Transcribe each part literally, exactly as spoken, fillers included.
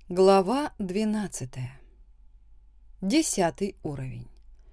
Глава двенадцатая. Десятый уровень.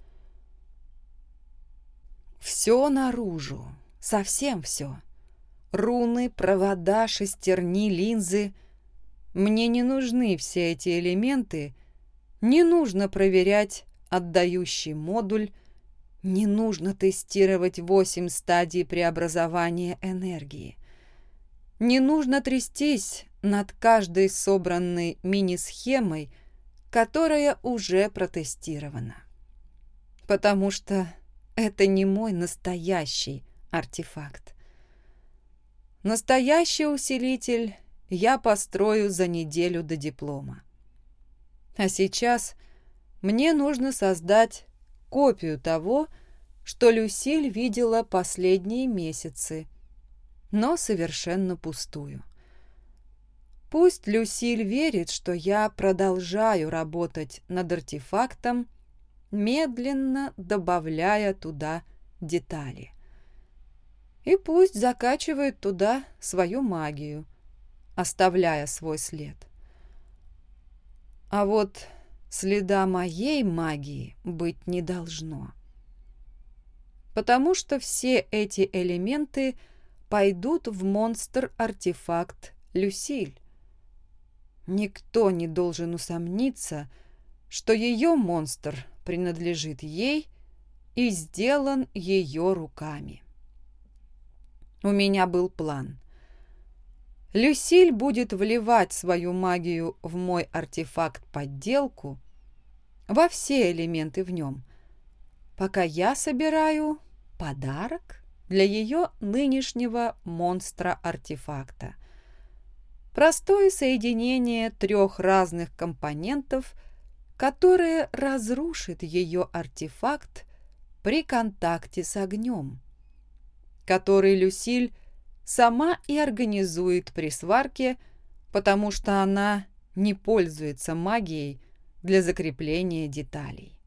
Все наружу, совсем все. Руны, провода, шестерни, линзы. Мне не нужны все эти элементы, не нужно проверять отдающий модуль, не нужно тестировать восемь стадий преобразования энергии. Не нужно трястись над каждой собранной мини-схемой, которая уже протестирована. Потому что это не мой настоящий артефакт. Настоящий усилитель я построю за неделю до диплома. А сейчас мне нужно создать копию того, что Люсиль видела последние месяцы, но совершенно пустую. Пусть Люсиль верит, что я продолжаю работать над артефактом, медленно добавляя туда детали. И пусть закачивает туда свою магию, оставляя свой след. А вот следа моей магии быть не должно. Потому что все эти элементы пойдут в монстр-артефакт Люсиль. Никто не должен усомниться, что ее монстр принадлежит ей и сделан ее руками. У меня был план. Люсиль будет вливать свою магию в мой артефакт-подделку, во все элементы в нем, пока я собираю подарок для ее нынешнего монстра-артефакта. Простое соединение трех разных компонентов, которое разрушит ее артефакт при контакте с огнем, который Люсиль сама и организует при сварке, потому что она не пользуется магией для закрепления деталей.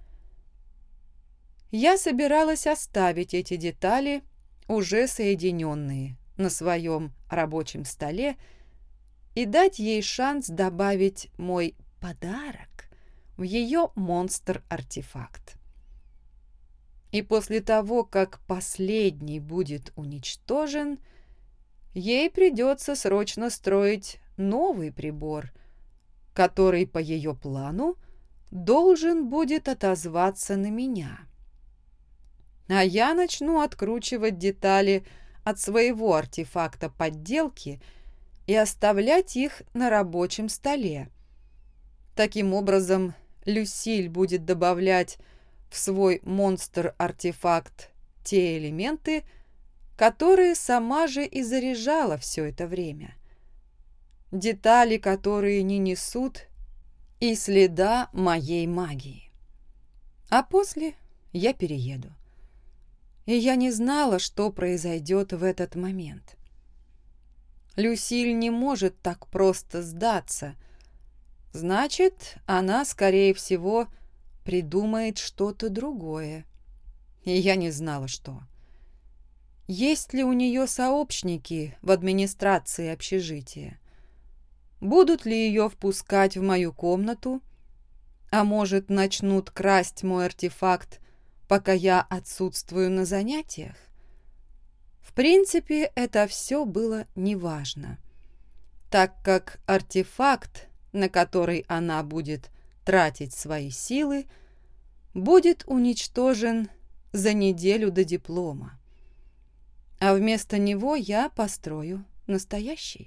Я собиралась оставить эти детали, уже соединенные, на своем рабочем столе, и дать ей шанс добавить мой подарок в ее монстр-артефакт. И после того, как последний будет уничтожен, ей придется срочно строить новый прибор, который по ее плану должен будет отозваться на меня. А я начну откручивать детали от своего артефакта подделки и оставлять их на рабочем столе. Таким образом, Люсиль будет добавлять в свой монстр-артефакт те элементы, которые сама же и заряжала все это время. Детали, которые не несут и следа моей магии. А после я перееду. И я не знала, что произойдет в этот момент. Люсиль не может так просто сдаться. Значит, она, скорее всего, придумает что-то другое. И я не знала, что. Есть ли у нее сообщники в администрации общежития? Будут ли ее впускать в мою комнату? А может, начнут красть мой артефакт, пока я отсутствую на занятиях? В принципе, это все было неважно, так как артефакт, на который она будет тратить свои силы, будет уничтожен за неделю до диплома. А вместо него я построю настоящий.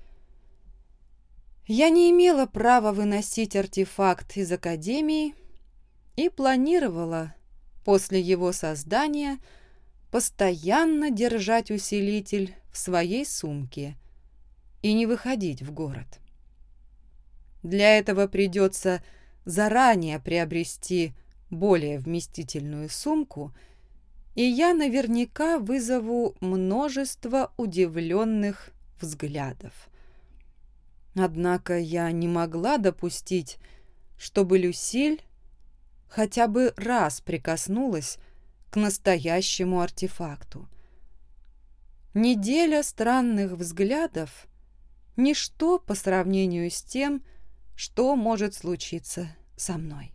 Я не имела права выносить артефакт из академии и планировала после его создания постоянно держать усилитель в своей сумке и не выходить в город. Для этого придется заранее приобрести более вместительную сумку, и я наверняка вызову множество удивленных взглядов. Однако я не могла допустить, чтобы Люсиль хотя бы раз прикоснулась к настоящему артефакту. Неделя странных взглядов – ничто по сравнению с тем, что может случиться со мной.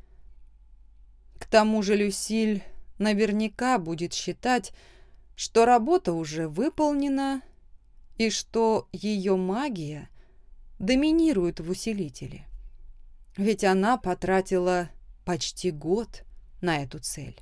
К тому же Люсиль наверняка будет считать, что работа уже выполнена и что ее магия доминирует в усилителе. Ведь она потратила почти год на эту цель.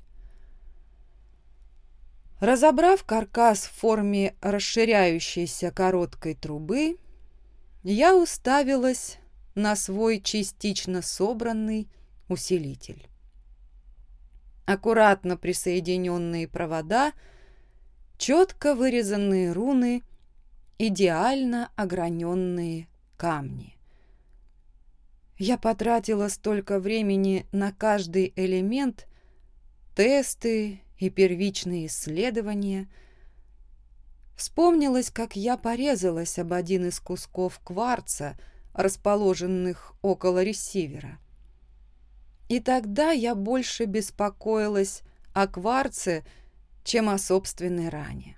Разобрав каркас в форме расширяющейся короткой трубы, я уставилась на свой частично собранный усилитель. Аккуратно присоединенные провода, четко вырезанные руны, идеально ограненные камни. Я потратила столько времени на каждый элемент, тесты и первичные исследования. Вспомнилось, как я порезалась об один из кусков кварца, расположенных около ресивера. И тогда я больше беспокоилась о кварце, чем о собственной ране.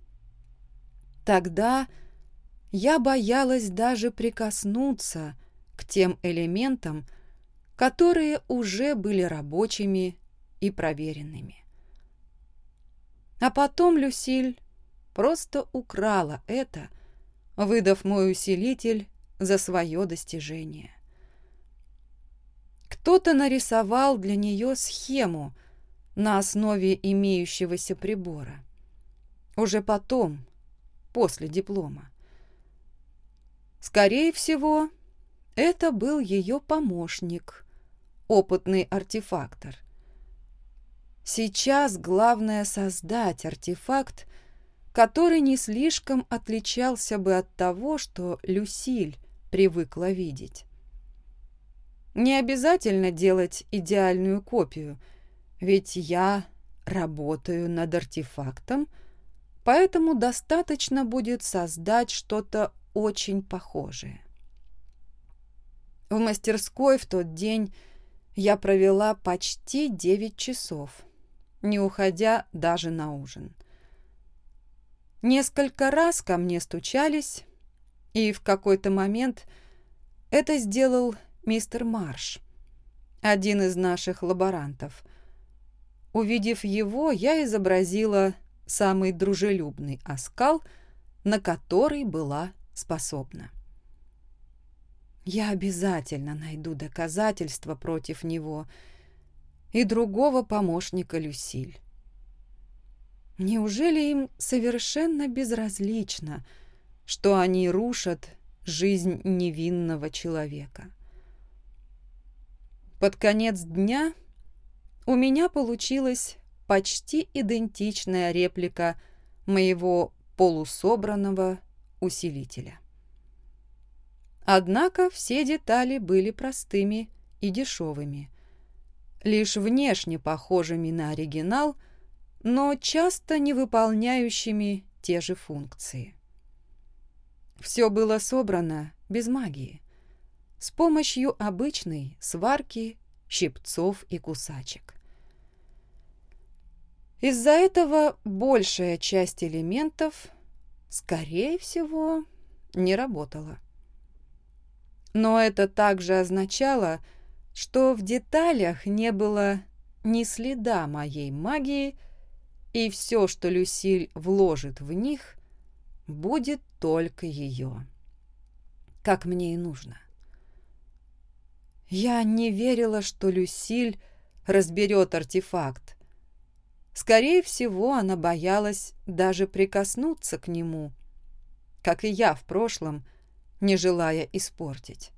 Тогда я боялась даже прикоснуться к тем элементам, которые уже были рабочими и проверенными. А потом Люсиль просто украла это, выдав мой усилитель за свое достижение. Кто-то нарисовал для нее схему на основе имеющегося прибора. Уже потом, после диплома. Скорее всего, это был ее помощник, опытный артефактор. Сейчас главное создать артефакт, который не слишком отличался бы от того, что Люсиль привыкла видеть. Не обязательно делать идеальную копию, ведь я работаю над артефактом, поэтому достаточно будет создать что-то очень похожее. В мастерской в тот день я провела почти девять часов, не уходя даже на ужин. Несколько раз ко мне стучались, и в какой-то момент это сделал мистер Марш, один из наших лаборантов. Увидев его, я изобразила самый дружелюбный оскал, на который была способна. Я обязательно найду доказательства против него и другого помощника Люсиль. Неужели им совершенно безразлично, что они рушат жизнь невинного человека? Под конец дня у меня получилась почти идентичная реплика моего полусобранного усилителя. Однако все детали были простыми и дешевыми, лишь внешне похожими на оригинал, но часто не выполняющими те же функции. Все было собрано без магии, с помощью обычной сварки, щипцов и кусачек. Из-за этого большая часть элементов, скорее всего, не работала. Но это также означало, что в деталях не было ни следа моей магии, и все, что Люсиль вложит в них, будет только ее, как мне и нужно. Я не верила, что Люсиль разберет артефакт. Скорее всего, она боялась даже прикоснуться к нему, как и я в прошлом, не желая испортить.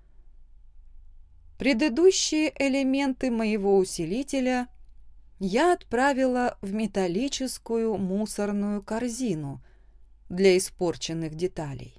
Предыдущие элементы моего усилителя я отправила в металлическую мусорную корзину для испорченных деталей.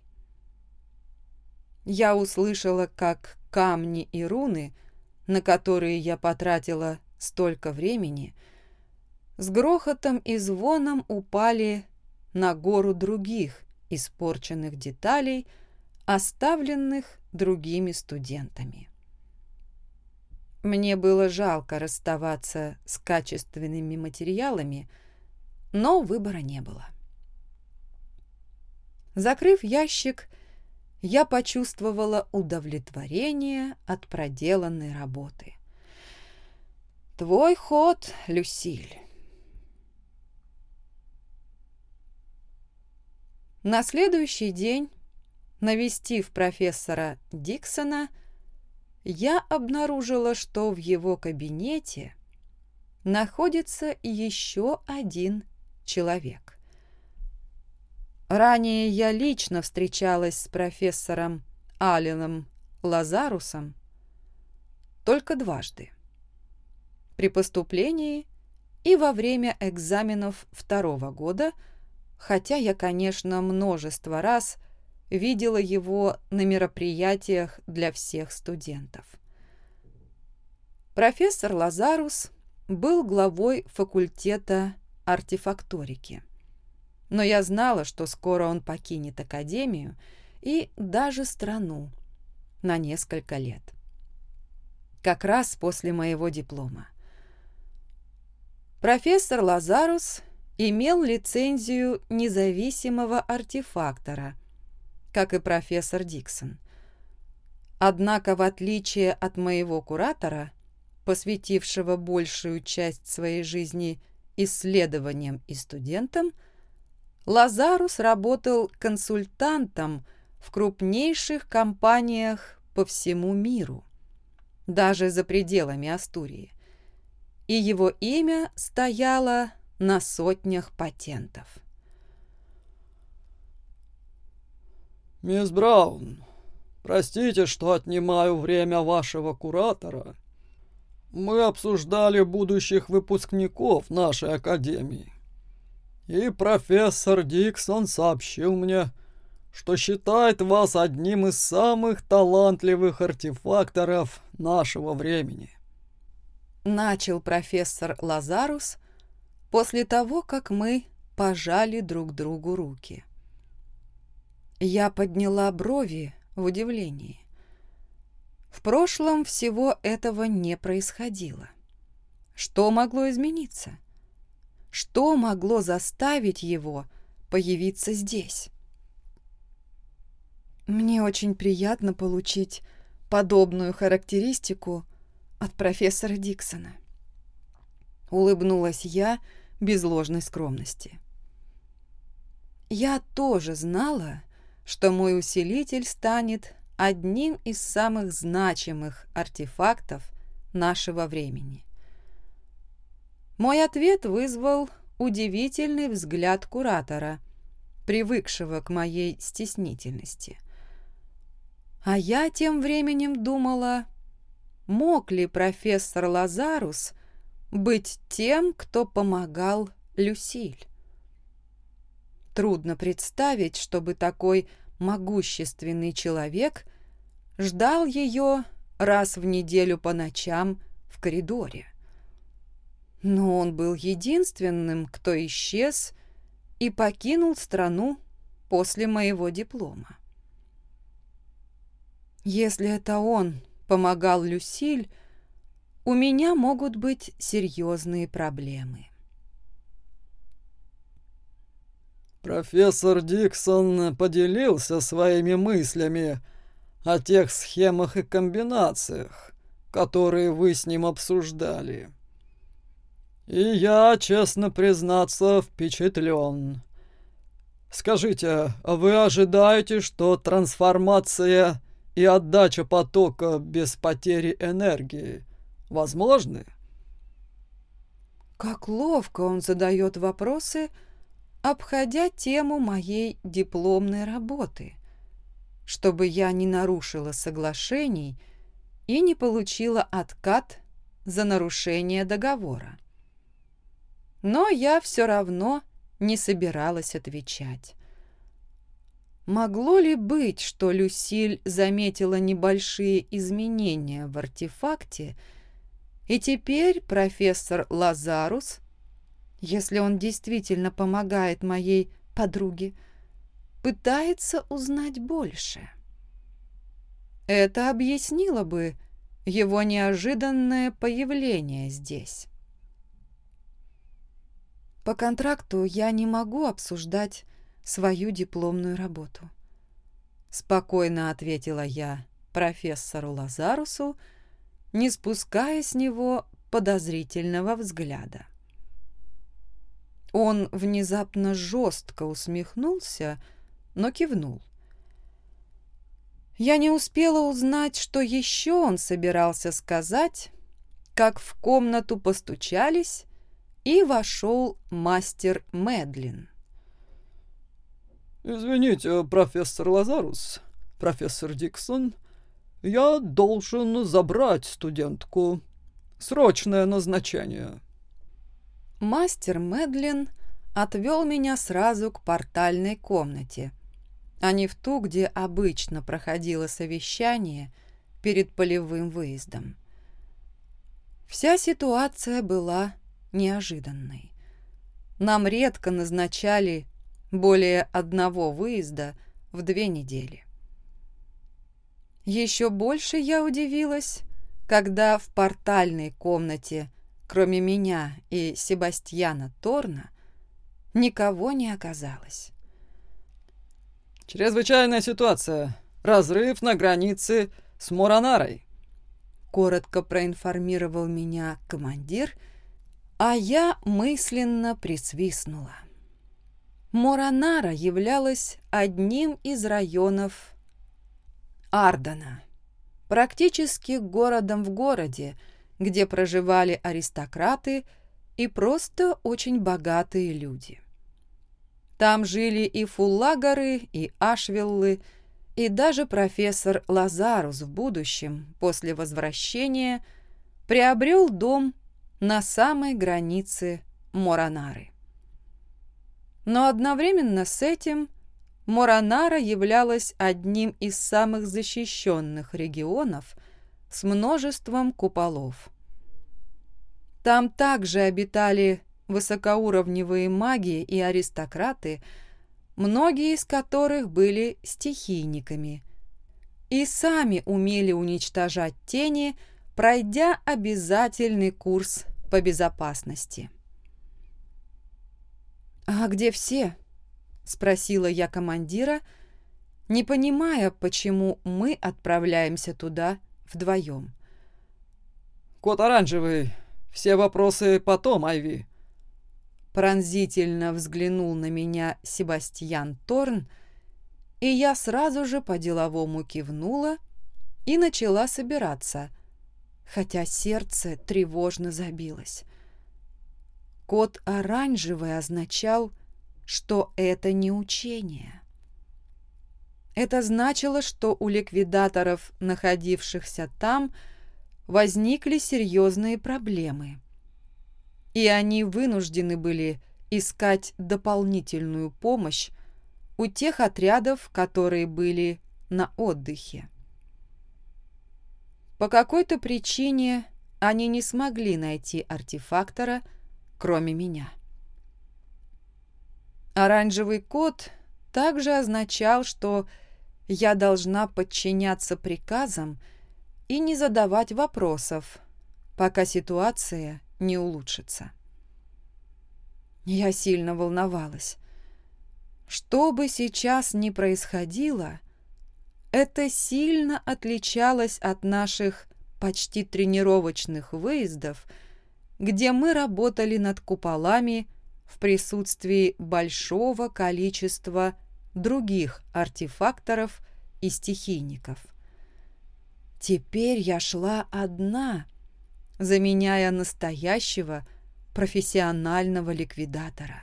Я услышала, как камни и руны, на которые я потратила столько времени, с грохотом и звоном упали на гору других испорченных деталей, оставленных другими студентами. Мне было жалко расставаться с качественными материалами, но выбора не было. Закрыв ящик, я почувствовала удовлетворение от проделанной работы. Твой ход, Люсиль. На следующий день, навестив профессора Диксона, я обнаружила, что в его кабинете находится еще один человек. Ранее я лично встречалась с профессором Алленом Лазарусом только дважды. При поступлении и во время экзаменов второго года, хотя я, конечно, множество раз видела его на мероприятиях для всех студентов. Профессор Лазарус был главой факультета артефакторики, но я знала, что скоро он покинет академию и даже страну на несколько лет, как раз после моего диплома. Профессор Лазарус имел лицензию независимого артефактора, как и профессор Диксон. Однако, в отличие от моего куратора, посвятившего большую часть своей жизни исследованиям и студентам, Лазарус работал консультантом в крупнейших компаниях по всему миру, даже за пределами Астурии, и его имя стояло на сотнях патентов. «Мисс Браун, простите, что отнимаю время вашего куратора. Мы обсуждали будущих выпускников нашей академии, и профессор Диксон сообщил мне, что считает вас одним из самых талантливых артефакторов нашего времени». Начал профессор Лазарус после того, как мы пожали друг другу руки. Я подняла брови в удивлении. В прошлом всего этого не происходило. Что могло измениться? Что могло заставить его появиться здесь? Мне очень приятно получить подобную характеристику от профессора Диксона. Улыбнулась я без ложной скромности. Я тоже знала, что мой усилитель станет одним из самых значимых артефактов нашего времени. Мой ответ вызвал удивительный взгляд куратора, привыкшего к моей стеснительности. А я тем временем думала, мог ли профессор Лазарус быть тем, кто помогал Люсиль? Трудно представить, чтобы такой могущественный человек ждал ее раз в неделю по ночам в коридоре. Но он был единственным, кто исчез и покинул страну после моего диплома. Если это он помогал Люсиль, у меня могут быть серьезные проблемы. Профессор Диксон поделился своими мыслями о тех схемах и комбинациях, которые вы с ним обсуждали. И я, честно признаться, впечатлен. Скажите, а вы ожидаете, что трансформация и отдача потока без потери энергии возможны? Как ловко он задает вопросы, обходя тему моей дипломной работы, чтобы я не нарушила соглашений и не получила откат за нарушение договора. Но я все равно не собиралась отвечать. Могло ли быть, что Люсиль заметила небольшие изменения в артефакте, и теперь профессор Лазарус, если он действительно помогает моей подруге, пытается узнать больше? Это объяснило бы его неожиданное появление здесь. По контракту я не могу обсуждать свою дипломную работу. — спокойно ответила я профессору Лазарусу, не спуская с него подозрительного взгляда. Он внезапно жестко усмехнулся, но кивнул. Я не успела узнать, что еще он собирался сказать, как в комнату постучались, и вошел мастер Мэдлин. «Извините, профессор Лазарус, профессор Диксон, я должен забрать студентку. Срочное назначение». Мастер Мэдлин отвел меня сразу к портальной комнате, а не в ту, где обычно проходило совещание перед полевым выездом. Вся ситуация была неожиданной. Нам редко назначали более одного выезда в две недели. Еще больше я удивилась, когда в портальной комнате, кроме меня и Себастьяна Торна, никого не оказалось. «Чрезвычайная ситуация. Разрыв на границе с Моранарой», — коротко проинформировал меня командир, а я мысленно присвистнула. Моранара являлась одним из районов Ардена, практически городом в городе, где проживали аристократы и просто очень богатые люди. Там жили и фуллагары, и ашвиллы, и даже профессор Лазарус в будущем, после возвращения, приобрел дом на самой границе Моранары. Но одновременно с этим Моранара являлась одним из самых защищенных регионов с множеством куполов. Там также обитали высокоуровневые маги и аристократы, многие из которых были стихийниками и сами умели уничтожать тени, пройдя обязательный курс по безопасности. «А где все?» — спросила я командира, не понимая, почему мы отправляемся туда вдвоем. «Кот оранжевый. Все вопросы потом, Айви». Пронзительно взглянул на меня Себастьян Торн, и я сразу же по-деловому кивнула и начала собираться, хотя сердце тревожно забилось. Код оранжевый означал, что это не учение. Это значило, что у ликвидаторов, находившихся там, возникли серьезные проблемы, и они вынуждены были искать дополнительную помощь у тех отрядов, которые были на отдыхе. По какой-то причине они не смогли найти артефактора, кроме меня. Оранжевый код также означал, что я должна подчиняться приказам и не задавать вопросов, пока ситуация не улучшится. Я сильно волновалась. Что бы сейчас ни происходило, это сильно отличалось от наших почти тренировочных выездов, где мы работали над куполами в присутствии большого количества других артефакторов и стихийников. Теперь я шла одна, заменяя настоящего профессионального ликвидатора.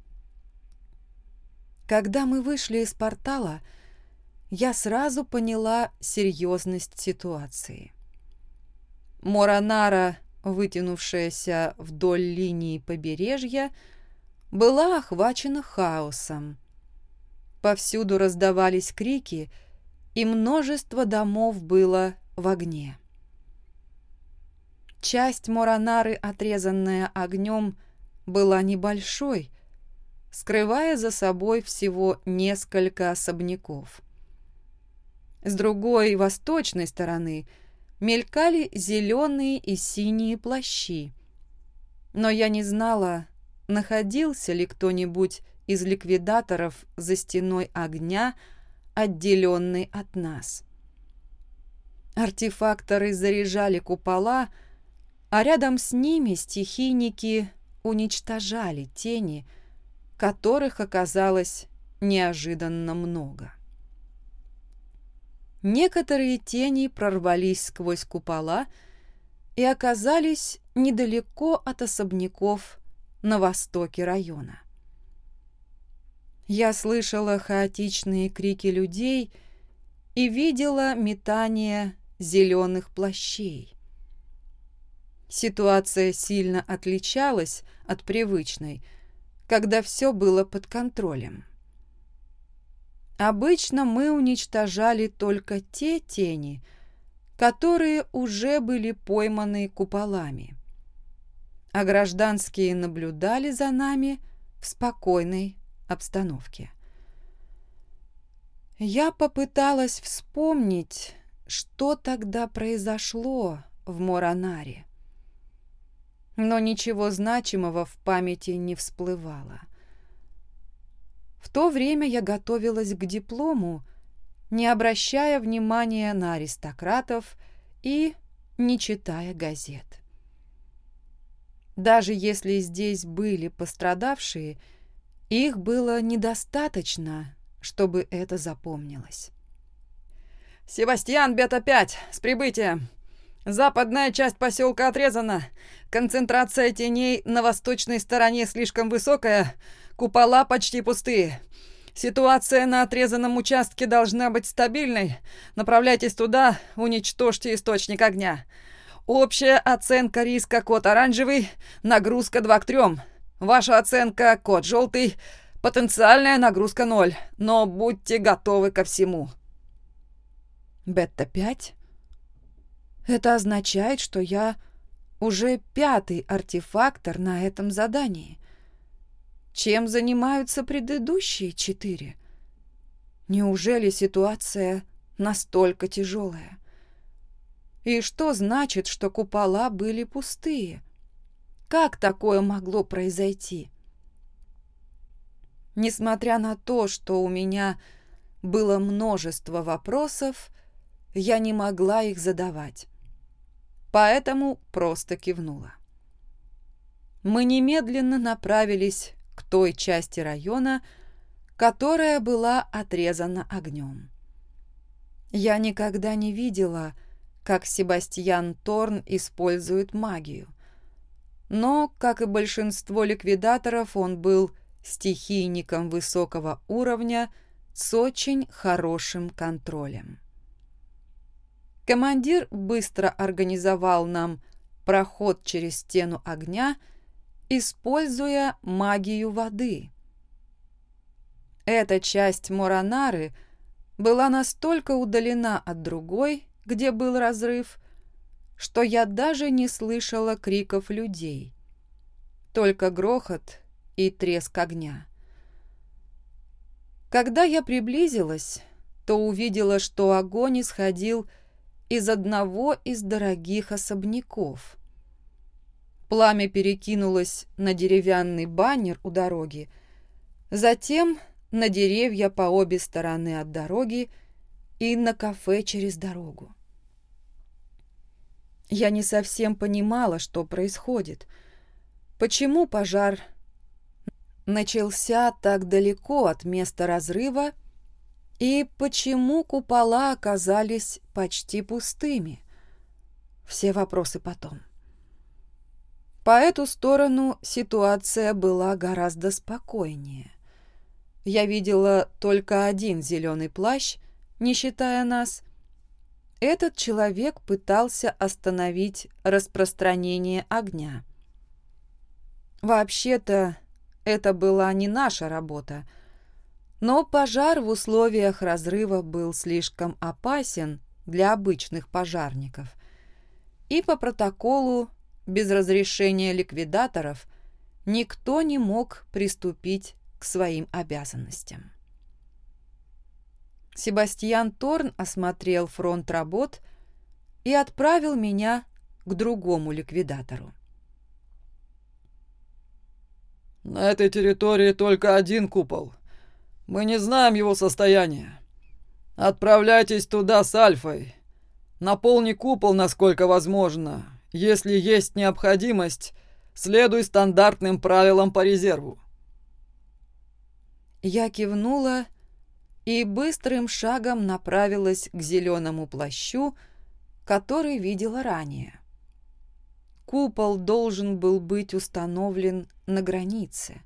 Когда мы вышли из портала, я сразу поняла серьезность ситуации. Моранара, вытянувшаяся вдоль линии побережья, была охвачена хаосом. Повсюду раздавались крики, и множество домов было в огне. Часть Моранары, отрезанная огнем, была небольшой, скрывая за собой всего несколько особняков. С другой, восточной стороны, мелькали зеленые и синие плащи, но я не знала, находился ли кто-нибудь из ликвидаторов за стеной огня, отделенный от нас. Артефакторы заряжали купола, а рядом с ними стихийники уничтожали тени, которых оказалось неожиданно много. Некоторые тени прорвались сквозь купола и оказались недалеко от особняков на востоке района. Я слышала хаотичные крики людей и видела метание зеленых плащей. Ситуация сильно отличалась от привычной, когда все было под контролем. Обычно мы уничтожали только те тени, которые уже были пойманы куполами, а гражданские наблюдали за нами в спокойной обстановке. Я попыталась вспомнить, что тогда произошло в Моранаре, но ничего значимого в памяти не всплывало. В то время я готовилась к диплому, не обращая внимания на аристократов и не читая газет. Даже если здесь были пострадавшие, их было недостаточно, чтобы это запомнилось. «Себастьян, Бета пять, с прибытием! Западная часть поселка отрезана. Концентрация теней на восточной стороне слишком высокая, купола почти пустые. Ситуация на отрезанном участке должна быть стабильной. Направляйтесь туда, уничтожьте источник огня. Общая оценка риска код оранжевый, нагрузка два к трем. Ваша оценка код желтый, потенциальная нагрузка ноль, но будьте готовы ко всему». Бета пять? Это означает, что я уже пятый артефактор на этом задании. Чем занимаются предыдущие четыре? Неужели ситуация настолько тяжелая? И что значит, что купола были пустые? Как такое могло произойти? Несмотря на то, что у меня было множество вопросов, я не могла их задавать, поэтому просто кивнула. Мы немедленно направились к той части района, которая была отрезана огнем. Я никогда не видела, как Себастьян Торн использует магию, но, как и большинство ликвидаторов, он был стихийником высокого уровня с очень хорошим контролем. Командир быстро организовал нам проход через стену огня, используя магию воды. Эта часть Моранары была настолько удалена от другой, где был разрыв, что я даже не слышала криков людей, только грохот и треск огня. Когда я приблизилась, то увидела, что огонь исходил из одного из дорогих особняков. Пламя перекинулось на деревянный баннер у дороги, затем на деревья по обе стороны от дороги и на кафе через дорогу. Я не совсем понимала, что происходит, почему пожар начался так далеко от места разрыва и почему купола оказались почти пустыми. Все вопросы потом. По эту сторону ситуация была гораздо спокойнее. Я видела только один зеленый плащ, не считая нас. Этот человек пытался остановить распространение огня. Вообще-то, это была не наша работа, но пожар в условиях разрыва был слишком опасен для обычных пожарников, и по протоколу без разрешения ликвидаторов никто не мог приступить к своим обязанностям. Себастьян Торн осмотрел фронт работ и отправил меня к другому ликвидатору. «На этой территории только один купол. Мы не знаем его состояния. «Отправляйтесь туда с Альфой. Наполни купол, насколько возможно. Если есть необходимость, следуй стандартным правилам по резерву». Я кивнула и быстрым шагом направилась к зеленому плащу, который видела ранее. Купол должен был быть установлен на границе.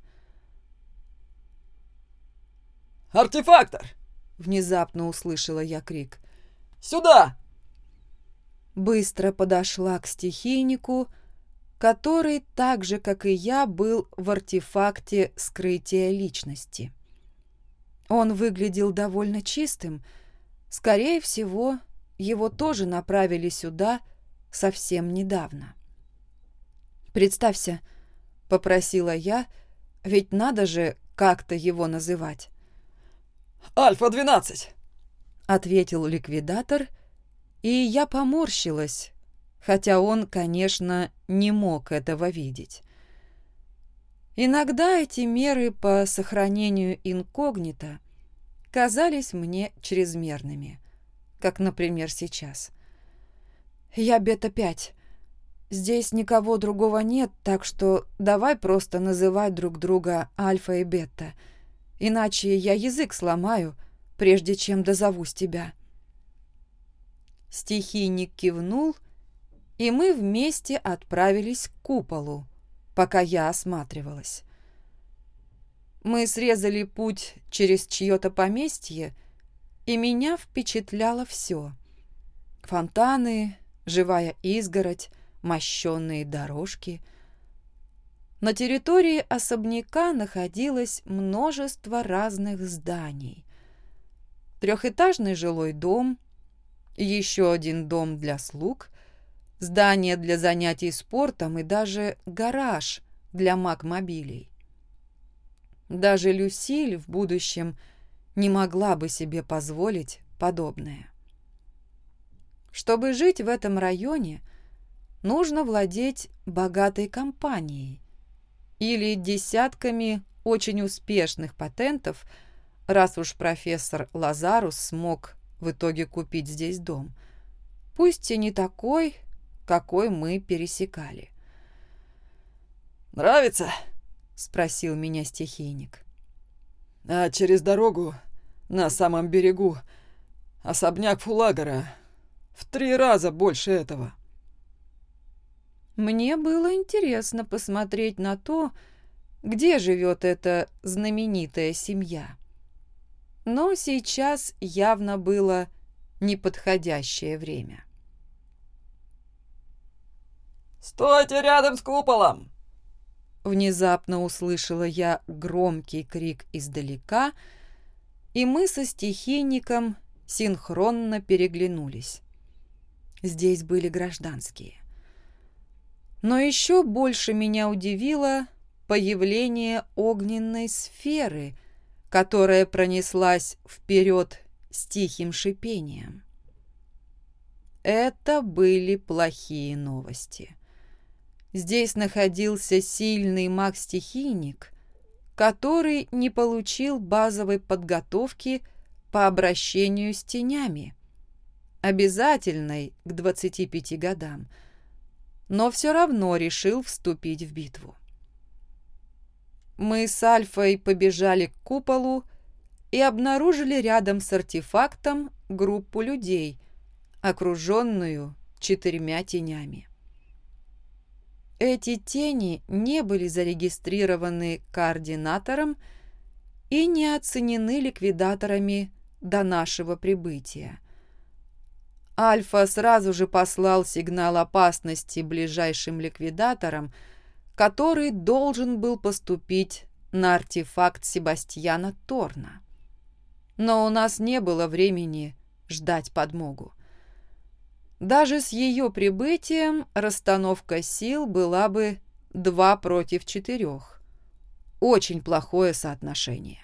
«Артефактор!» — внезапно услышала я крик. «Сюда!» Быстро подошла к стихийнику, который, так же, как и я, был в артефакте скрытия личности. Он выглядел довольно чистым. Скорее всего, его тоже направили сюда совсем недавно. «Представься», — попросила я, ведь надо же как-то его называть. «Альфа-двенадцать», — ответил ликвидатор, и я поморщилась, хотя он, конечно, не мог этого видеть. Иногда эти меры по сохранению инкогнито казались мне чрезмерными, как, например, сейчас. «Я Бета пять. Здесь никого другого нет, так что давай просто называть друг друга Альфа и Бета, иначе я язык сломаю, прежде чем дозовусь тебя». Стихийник кивнул, и мы вместе отправились к куполу, пока я осматривалась. Мы срезали путь через чье-то поместье, и меня впечатляло все. Фонтаны, живая изгородь, мощенные дорожки. На территории особняка находилось множество разных зданий. Трехэтажный жилой дом, еще один дом для слуг, здание для занятий спортом и даже гараж для магмобилей. Даже Люсиль в будущем не могла бы себе позволить подобное. Чтобы жить в этом районе, нужно владеть богатой компанией или десятками очень успешных патентов, раз уж профессор Лазарус смог в итоге купить здесь дом, пусть и не такой, какой мы пересекали. «Нравится?» — спросил меня стихийник. «А через дорогу, на самом берегу, особняк Фулагора. В три раза больше этого». Мне было интересно посмотреть на то, где живет эта знаменитая семья. Но сейчас явно было неподходящее время. «Стойте рядом с куполом!» Внезапно услышала я громкий крик издалека, и мы со стихийником синхронно переглянулись. Здесь были гражданские. Но еще больше меня удивило появление огненной сферы, которая пронеслась вперед с тихим шипением. Это были плохие новости. Здесь находился сильный маг-стихийник, который не получил базовой подготовки по обращению с тенями, обязательной к двадцати пяти годам, но все равно решил вступить в битву. Мы с Альфой побежали к куполу и обнаружили рядом с артефактом группу людей, окруженную четырьмя тенями. Эти тени не были зарегистрированы координатором и не оценены ликвидаторами до нашего прибытия. Альфа сразу же послал сигнал опасности ближайшим ликвидаторам, который должен был поступить на артефакт Себастьяна Торна. Но у нас не было времени ждать подмогу. Даже с ее прибытием расстановка сил была бы два против четырех. Очень плохое соотношение.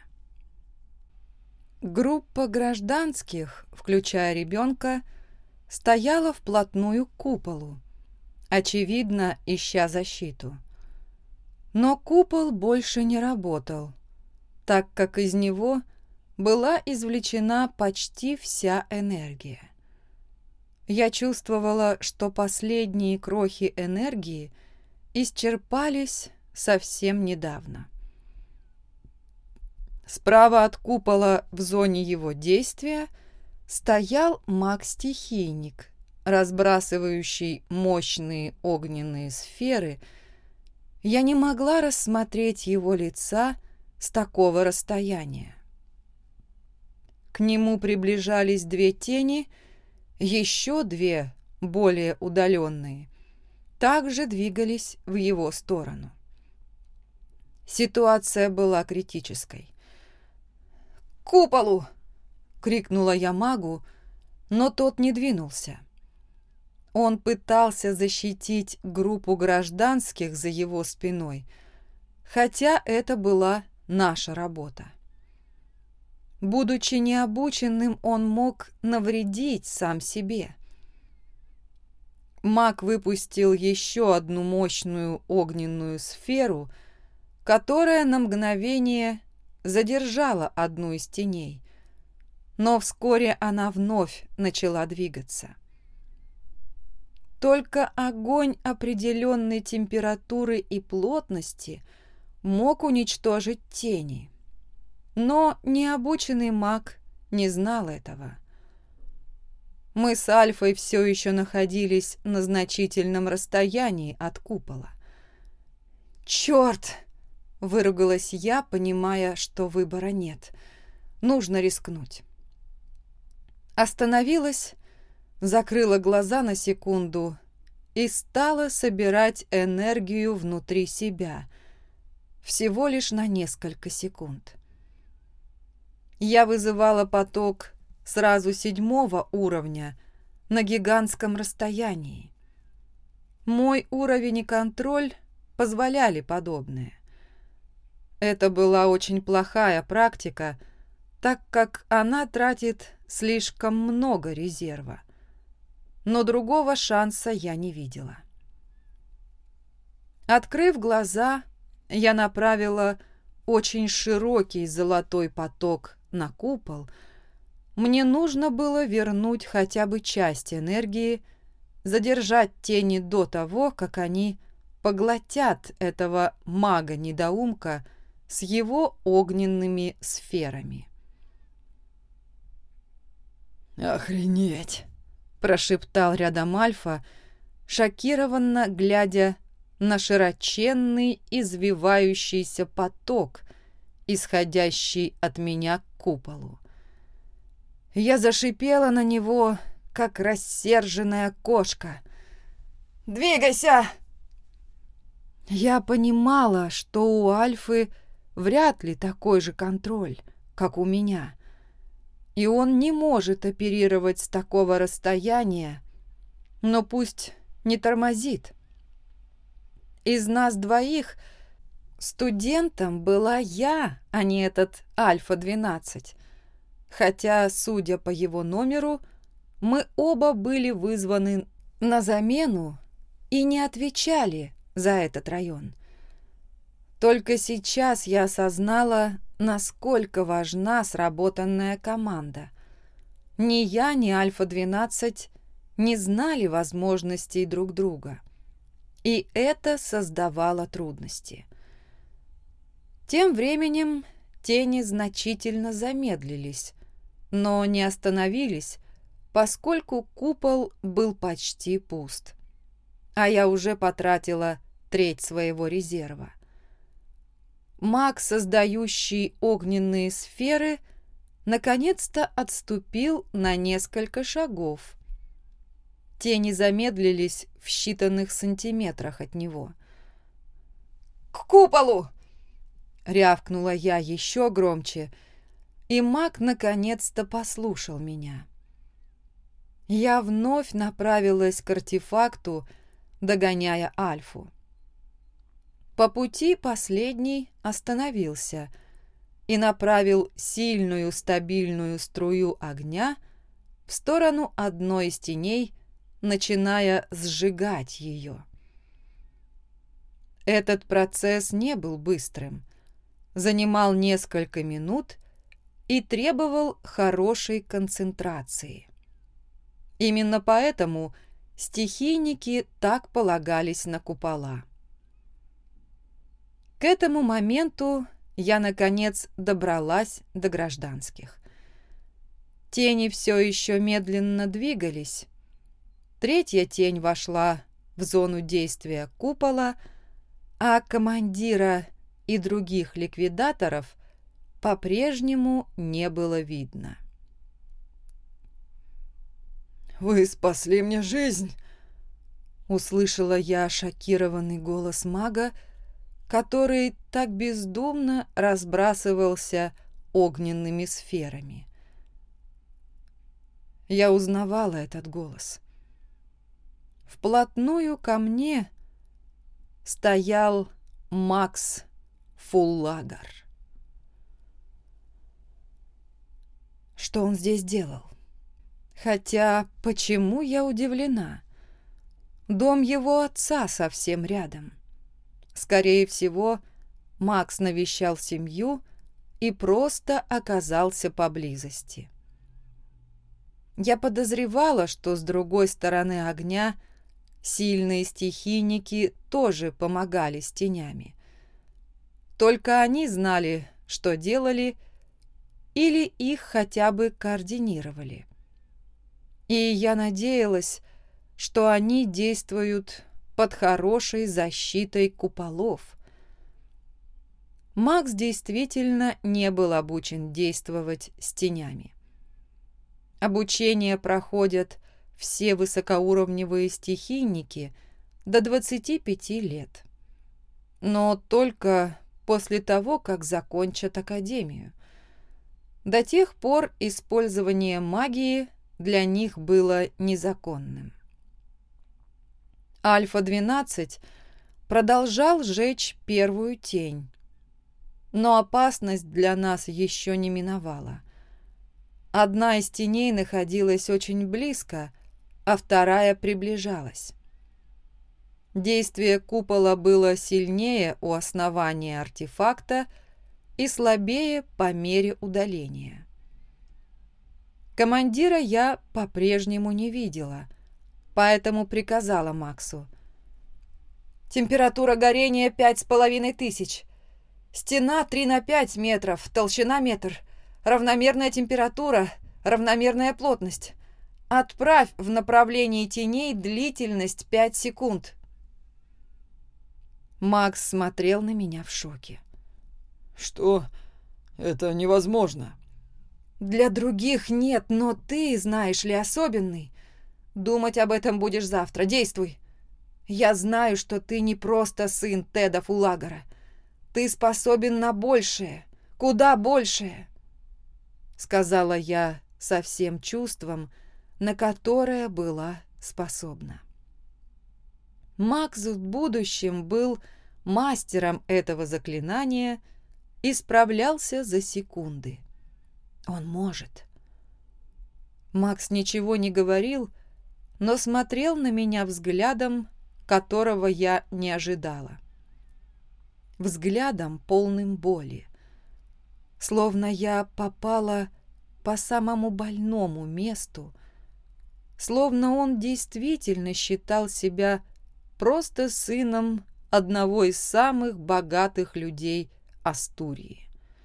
Группа гражданских, включая ребенка, стояла вплотную к куполу, очевидно, ища защиту. Но купол больше не работал, так как из него была извлечена почти вся энергия. Я чувствовала, что последние крохи энергии исчерпались совсем недавно. Справа от купола в зоне его действия стоял маг-стихийник, разбрасывающий мощные огненные сферы. Я не могла рассмотреть его лица с такого расстояния. К нему приближались две тени, еще две, более удаленные, также двигались в его сторону. Ситуация была критической. «К куполу!» — крикнула я магу, но тот не двинулся. Он пытался защитить группу гражданских за его спиной, хотя это была наша работа. Будучи необученным, он мог навредить сам себе. Маг выпустил еще одну мощную огненную сферу, которая на мгновение задержала одну из теней, но вскоре она вновь начала двигаться. Только огонь определенной температуры и плотности мог уничтожить тени, но необученный маг не знал этого. Мы с Альфой все еще находились на значительном расстоянии от купола. «Черт!» — выругалась я, понимая, что выбора нет. Нужно рискнуть. Остановилась, закрыла глаза на секунду и стала собирать энергию внутри себя, всего лишь на несколько секунд. Я вызывала поток сразу седьмого уровня на гигантском расстоянии. Мой уровень и контроль позволяли подобное. Это была очень плохая практика, так как она тратит слишком много резерва. Но другого шанса я не видела. Открыв глаза, я направила очень широкий золотой поток на купол. Мне нужно было вернуть хотя бы часть энергии, задержать тени до того, как они поглотят этого мага-недоумка с его огненными сферами. «Охренеть!» – прошептал рядом Альфа, шокированно глядя на широченный извивающийся поток, исходящий от меня к куполу. Я зашипела на него, как рассерженная кошка. «Двигайся!» Я понимала, что у Альфы вряд ли такой же контроль, как у меня, и он не может оперировать с такого расстояния, но пусть не тормозит. Из нас двоих студентом была я, а не этот Альфа двенадцать, хотя, судя по его номеру, мы оба были вызваны на замену и не отвечали за этот район. Только сейчас я осознала, насколько важна сработанная команда. Ни я, ни Альфа двенадцать не знали возможностей друг друга, и это создавало трудности. Тем временем тени значительно замедлились, но не остановились, поскольку купол был почти пуст, а я уже потратила треть своего резерва. Маг, создающий огненные сферы, наконец-то отступил на несколько шагов. Тени замедлились в считанных сантиметрах от него. «К куполу!» — рявкнула я еще громче, и маг наконец-то послушал меня. Я вновь направилась к артефакту, догоняя Альфу. По пути последний остановился и направил сильную стабильную струю огня в сторону одной из теней, начиная сжигать ее. Этот процесс не был быстрым, занимал несколько минут, и требовал хорошей концентрации. Именно поэтому стихийники так полагались на купола. К этому моменту я, наконец, добралась до гражданских. Тени все еще медленно двигались. Третья тень вошла в зону действия купола, а командира и других ликвидаторов по-прежнему не было видно. «Вы спасли мне жизнь!» — услышала я шокированный голос мага, который так бездумно разбрасывался огненными сферами. Я узнавала этот голос. Вплотную ко мне стоял Макс Фуллагар. Что он здесь делал? Хотя, почему я удивлена? Дом его отца совсем рядом. Скорее всего, Макс навещал семью и просто оказался поблизости. Я подозревала, что с другой стороны огня сильные стихийники тоже помогали с тенями. Только они знали, что делали, или их хотя бы координировали. И я надеялась, что они действуют под хорошей защитой куполов. Макс действительно не был обучен действовать с тенями. Обучение проходят все высокоуровневые стихийники до двадцати пяти лет. Но только после того, как закончат академию. До тех пор использование магии для них было незаконным. Альфа двенадцать продолжал жечь первую тень, но опасность для нас еще не миновала. Одна из теней находилась очень близко, а вторая приближалась. Действие купола было сильнее у основания артефакта и слабее по мере удаления. Командира я по-прежнему не видела, поэтому приказала Максу. «Температура горения пять с половиной тысяч. Стена три на пять метров, толщина метр. Равномерная температура, равномерная плотность. Отправь в направлении теней длительность пять секунд». Макс смотрел на меня в шоке. «Что? Это невозможно». «Для других нет, но ты, знаешь ли, особенный. Думать об этом будешь завтра. Действуй. Я знаю, что ты не просто сын Теда Фуллагара. Ты способен на большее, куда большее», — сказала я со всем чувством, на которое была способна. Макс в будущем был мастером этого заклинания и справлялся за секунды. Он может. Макс ничего не говорил, но смотрел на меня взглядом, которого я не ожидала. Взглядом, полным боли. Словно я попала по самому больному месту, словно он действительно считал себя просто сыном одного из самых богатых людей Астурии.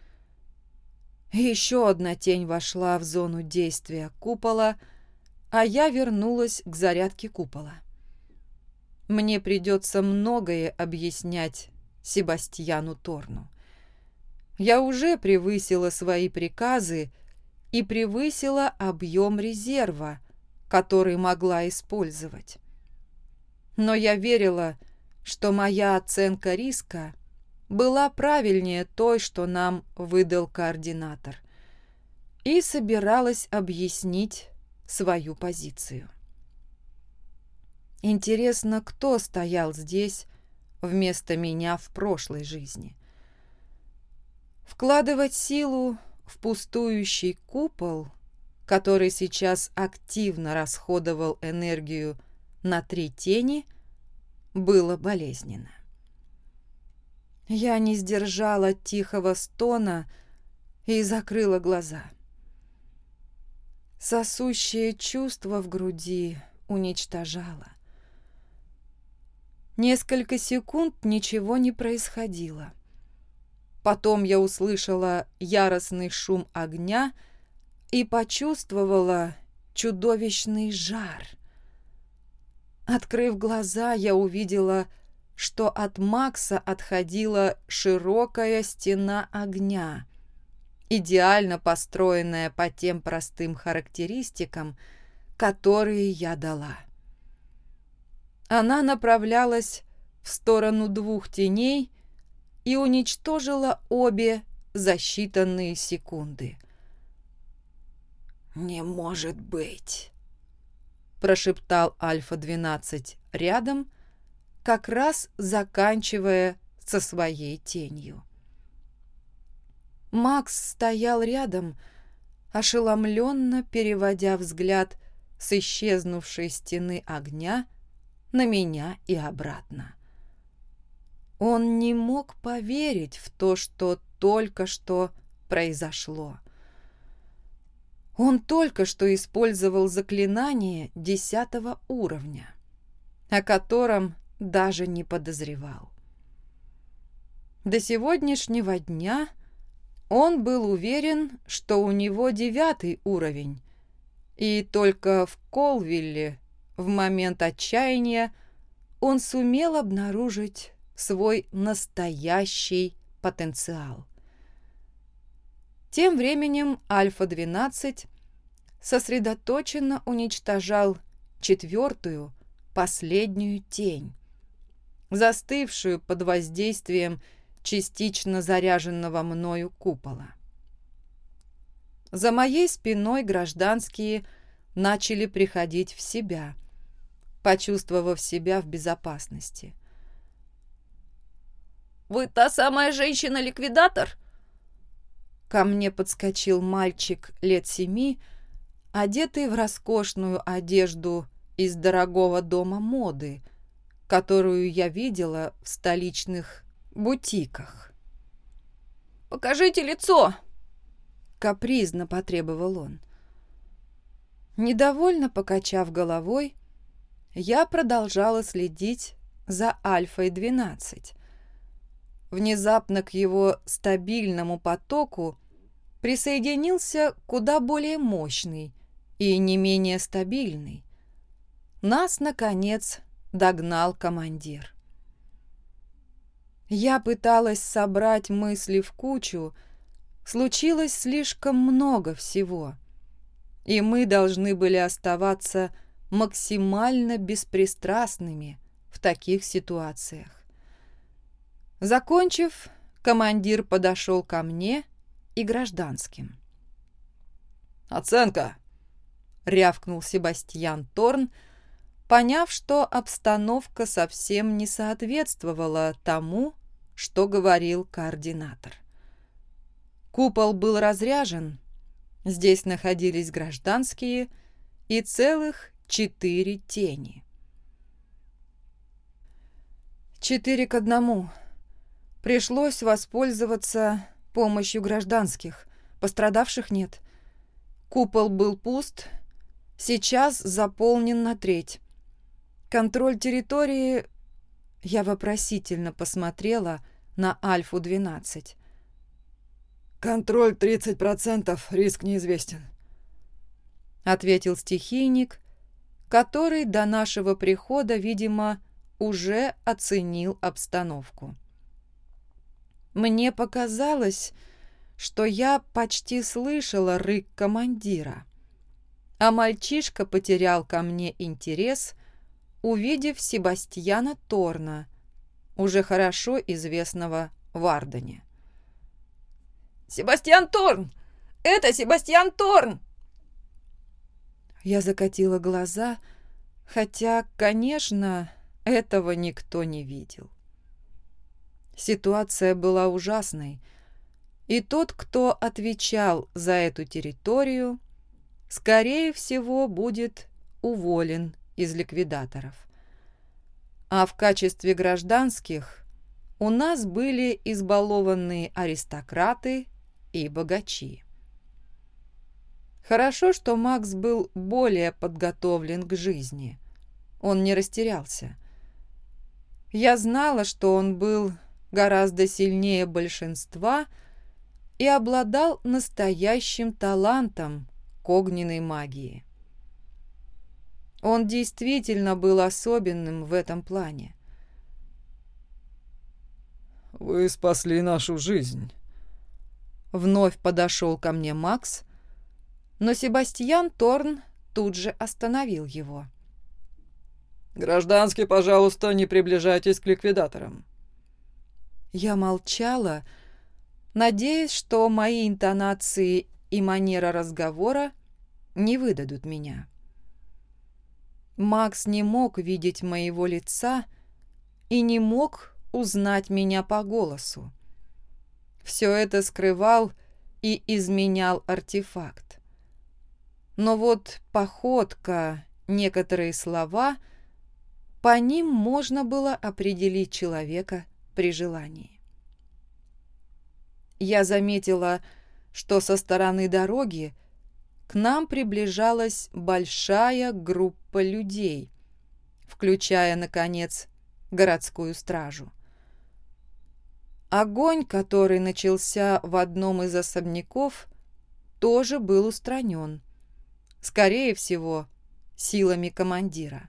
Еще одна тень вошла в зону действия купола, а я вернулась к зарядке купола. Мне придется многое объяснять Себастьяну Торну. Я уже превысила свои приказы и превысила объем резерва, который могла использовать. Но я верила, что моя оценка риска была правильнее той, что нам выдал координатор, и собиралась объяснить свою позицию. Интересно, кто стоял здесь вместо меня в прошлой жизни? Вкладывать силу в пустующий купол, который сейчас активно расходовал энергию на три тени, было болезненно. Я не сдержала тихого стона и закрыла глаза. Сосущее чувство в груди уничтожало. Несколько секунд ничего не происходило. Потом я услышала яростный шум огня и почувствовала чудовищный жар. Открыв глаза, я увидела, что от Макса отходила широкая стена огня, идеально построенная по тем простым характеристикам, которые я дала. Она направлялась в сторону двух теней и уничтожила обе за считанные секунды. «Не может быть!» – прошептал Альфа двенадцать рядом, как раз заканчивая со своей тенью. Макс стоял рядом, ошеломленно переводя взгляд с исчезнувшей стены огня на меня и обратно. Он не мог поверить в то, что только что произошло. Он только что использовал заклинание десятого уровня, о котором даже не подозревал. До сегодняшнего дня он был уверен, что у него девятый уровень, и только в Колвилле в момент отчаяния он сумел обнаружить свой настоящий потенциал. Тем временем Альфа двенадцать сосредоточенно уничтожал четвертую, последнюю тень, застывшую под воздействием частично заряженного мною купола. За моей спиной гражданские начали приходить в себя, почувствовав себя в безопасности. «Вы та самая женщина-ликвидатор?» Ко мне подскочил мальчик лет семи, одетый в роскошную одежду из дорогого дома моды, которую я видела в столичных бутиках. «Покажите лицо!» — капризно потребовал он. Недовольно покачав головой, я продолжала следить за Альфой двенадцать. Внезапно к его стабильному потоку присоединился куда более мощный и не менее стабильный. Нас, наконец, догнал командир. Я пыталась собрать мысли в кучу, случилось слишком много всего, и мы должны были оставаться максимально беспристрастными в таких ситуациях. Закончив, командир подошел ко мне и гражданским. «Оценка!» — рявкнул Себастьян Торн, поняв, что обстановка совсем не соответствовала тому, что говорил координатор. Купол был разряжен, здесь находились гражданские и целых четыре тени. Четыре к одному. Пришлось воспользоваться помощью гражданских. Пострадавших нет. Купол был пуст, сейчас заполнен на треть. Контроль территории... Я вопросительно посмотрела на Альфу двенадцать. «Контроль тридцать процентов, риск неизвестен», — ответил стихийник, который до нашего прихода, видимо, уже оценил обстановку. Мне показалось, что я почти слышала рык командира, а мальчишка потерял ко мне интерес, увидев Себастьяна Торна, уже хорошо известного в Ардене. «Себастьян Торн! Это Себастьян Торн!» Я закатила глаза, хотя, конечно, этого никто не видел. Ситуация была ужасной, и тот, кто отвечал за эту территорию, скорее всего, будет уволен из ликвидаторов. А в качестве гражданских у нас были избалованные аристократы и богачи. Хорошо, что Макс был более подготовлен к жизни. Он не растерялся. Я знала, что он был гораздо сильнее большинства и обладал настоящим талантом к огненной магии. Он действительно был особенным в этом плане. «Вы спасли нашу жизнь». Вновь подошел ко мне Макс, но Себастьян Торн тут же остановил его. «Гражданский, пожалуйста, не приближайтесь к ликвидаторам». Я молчала, надеясь, что мои интонации и манера разговора не выдадут меня. Макс не мог видеть моего лица и не мог узнать меня по голосу. Все это скрывал и изменял артефакт. Но вот походка, некоторые слова, по ним можно было определить человека при желании. Я заметила, что со стороны дороги к нам приближалась большая группа людей, включая, наконец, городскую стражу. Огонь, который начался в одном из особняков, тоже был устранен, скорее всего, силами командира.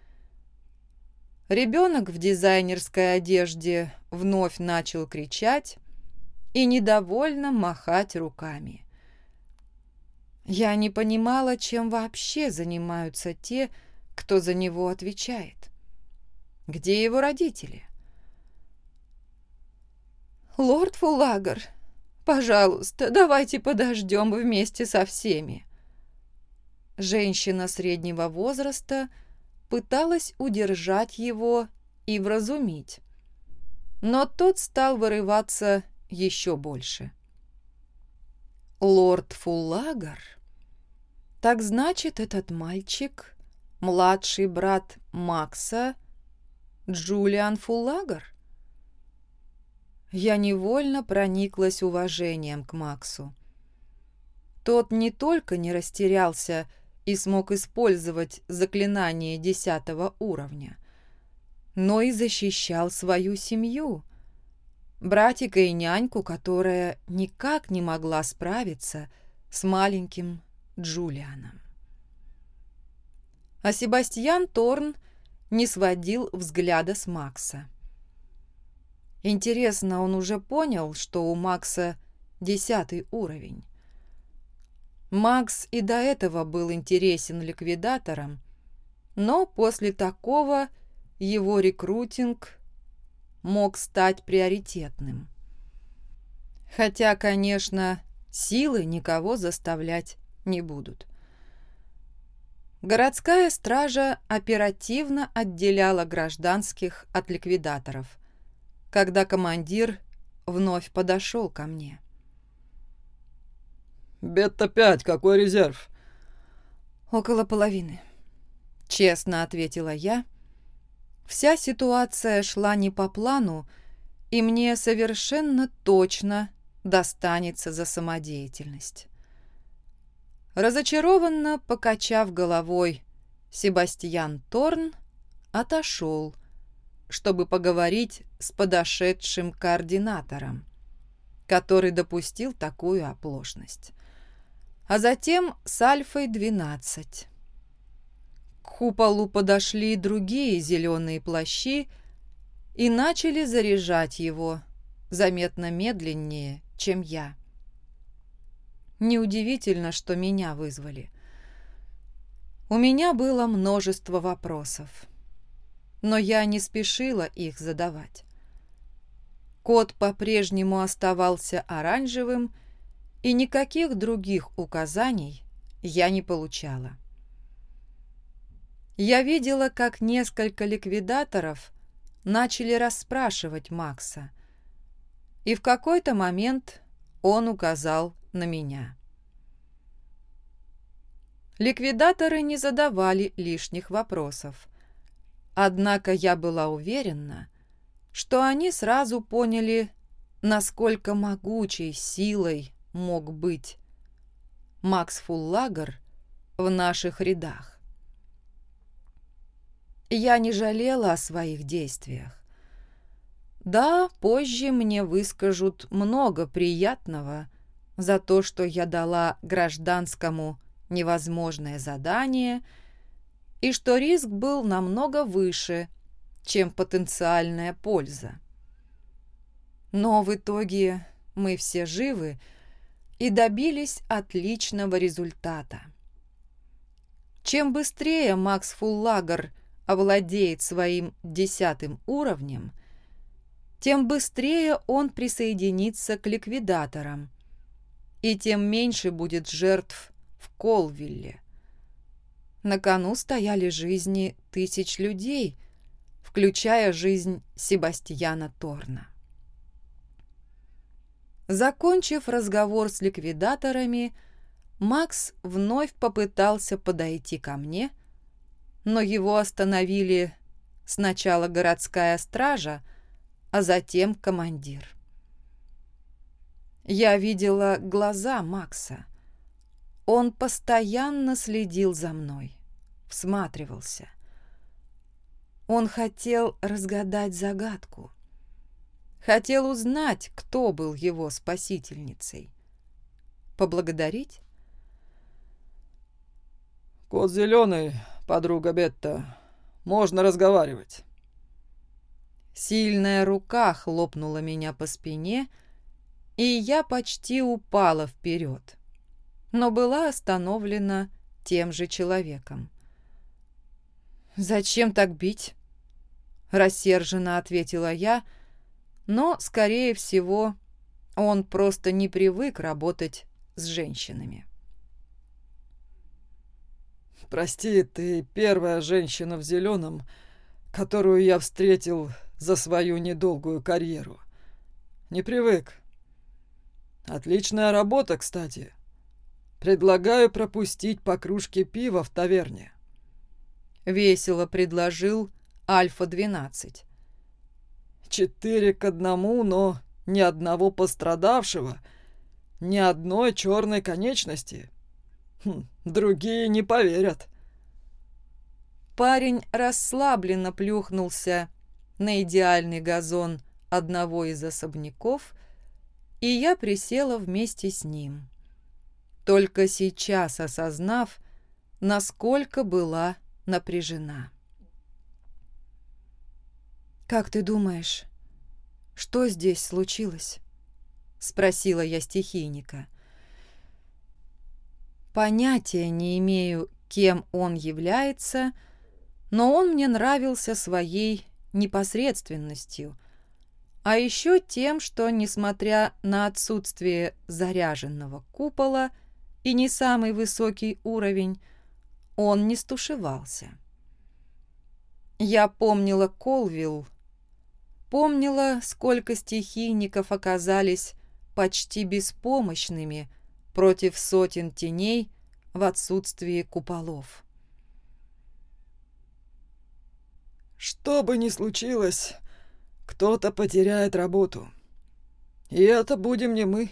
Ребенок в дизайнерской одежде вновь начал кричать и недовольно махать руками. Я не понимала, чем вообще занимаются те, кто за него отвечает. Где его родители? «Лорд Фуллагер, пожалуйста, давайте подождем вместе со всеми». Женщина среднего возраста пыталась удержать его и вразумить, но тот стал вырываться еще больше. «Лорд Фуллагер? Так значит, этот мальчик — младший брат Макса, Джулиан Фуллагер?» Я невольно прониклась уважением к Максу. Тот не только не растерялся и смог использовать заклинание десятого уровня, но и защищал свою семью, братика и няньку, которая никак не могла справиться с маленьким Джулианом. А Себастьян Торн не сводил взгляда с Макса. Интересно, он уже понял, что у Макса десятый уровень. Макс и до этого был интересен ликвидаторам, но после такого его рекрутинг мог стать приоритетным. Хотя, конечно, силы никого заставлять не будут. Городская стража оперативно отделяла гражданских от ликвидаторов, когда командир вновь подошел ко мне. «Бета пять, какой резерв?» «Около половины», — честно ответила я. Вся ситуация шла не по плану, и мне совершенно точно достанется за самодеятельность. Разочарованно покачав головой, Себастьян Торн отошел, чтобы поговорить с подошедшим координатором, который допустил такую оплошность, а затем с Альфой двенадцать. К куполу подошли другие зеленые плащи и начали заряжать его заметно медленнее, чем я. Неудивительно, что меня вызвали. У меня было множество вопросов, но я не спешила их задавать. Код по-прежнему оставался оранжевым, и никаких других указаний я не получала. Я видела, как несколько ликвидаторов начали расспрашивать Макса, и в какой-то момент он указал на меня. Ликвидаторы не задавали лишних вопросов, однако я была уверена, что они сразу поняли, насколько могучей силой мог быть Макс Фуллагер в наших рядах. Я не жалела о своих действиях. Да, позже мне выскажут много приятного за то, что я дала гражданскому невозможное задание и что риск был намного выше, чем потенциальная польза. Но в итоге мы все живы и добились отличного результата. Чем быстрее Макс Фуллагер овладеет своим десятым уровнем, тем быстрее он присоединится к ликвидаторам, и тем меньше будет жертв в Колвилле. На кону стояли жизни тысяч людей, включая жизнь Себастьяна Торна. Закончив разговор с ликвидаторами, Макс вновь попытался подойти ко мне, но его остановили сначала городская стража, а затем командир. Я видела глаза Макса. Он постоянно следил за мной, всматривался. Он хотел разгадать загадку. Хотел узнать, кто был его спасительницей. Поблагодарить? «Кот зеленый, подруга Бетта, можно разговаривать». Сильная рука хлопнула меня по спине, и я почти упала вперед, но была остановлена тем же человеком. «Зачем так бить?» — рассерженно ответила я, но, скорее всего, он просто не привык работать с женщинами. «Прости, ты первая женщина в зеленом, которую я встретил за свою недолгую карьеру. Не привык. Отличная работа, кстати. Предлагаю пропустить по кружке пива в таверне». Весело предложил Альфа двенадцать. Четыре к одному, но ни одного пострадавшего, ни одной черной конечности. Хм, другие не поверят. Парень расслабленно плюхнулся на идеальный газон одного из особняков, и я присела вместе с ним, только сейчас осознав, насколько была напряжена. «Как ты думаешь, что здесь случилось?» — спросила я стихийника. Понятия не имею, кем он является, но он мне нравился своей непосредственностью, а еще тем, что, несмотря на отсутствие заряженного купола и не самый высокий уровень, он не стушевался. Я помнила Колвилл, помнила, сколько стихийников оказались почти беспомощными против сотен теней в отсутствии куполов. Что бы ни случилось, кто-то потеряет работу. И это будем не мы.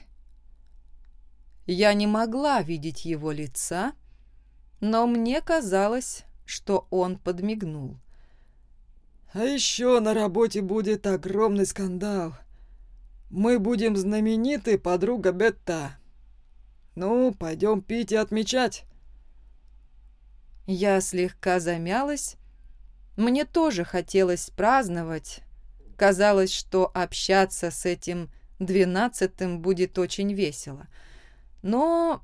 Я не могла видеть его лица, но мне казалось, что он подмигнул. А еще на работе будет огромный скандал. Мы будем знамениты, подруга Бетта. Ну, пойдем пить и отмечать. Я слегка замялась. Мне тоже хотелось праздновать. Казалось, что общаться с этим двенадцатым будет очень весело. Но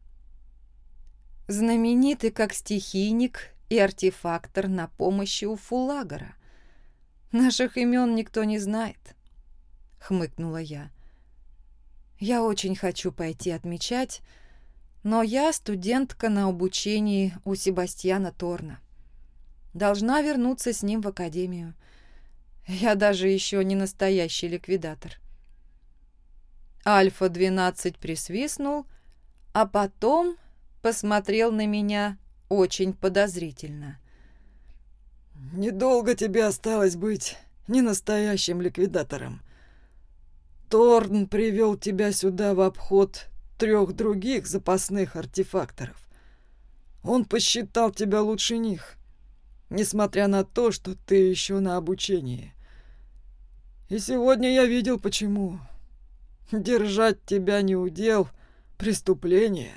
знаменитый как стихийник и артефактор на помощи у Фуллагера. Наших имен никто не знает, хмыкнула я. Я очень хочу пойти отмечать, но я студентка на обучении у Себастьяна Торна. Должна вернуться с ним в академию. Я даже еще не настоящий ликвидатор. Альфа двенадцать присвистнул, а потом посмотрел на меня очень подозрительно. «Недолго тебе осталось быть не настоящим ликвидатором. Торн привел тебя сюда в обход трех других запасных артефакторов. Он посчитал тебя лучше них, несмотря на то, что ты еще на обучении. И сегодня я видел, почему. Держать тебя неудел — преступление.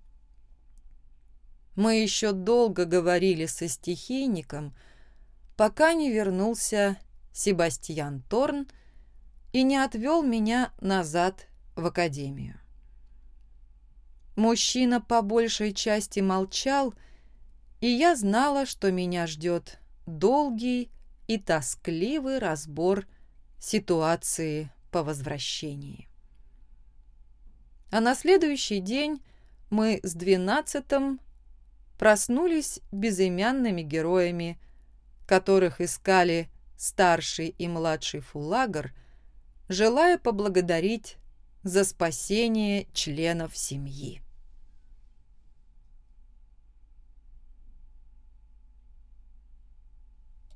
Мы еще долго говорили со стихийником, пока не вернулся Себастьян Торн и не отвел меня назад в академию. Мужчина по большей части молчал, и я знала, что меня ждет долгий и тоскливый разбор ситуации по возвращении. А на следующий день мы с двенадцатым проснулись безымянными героями, которых искали старший и младший фуллагер, желая поблагодарить за спасение членов семьи.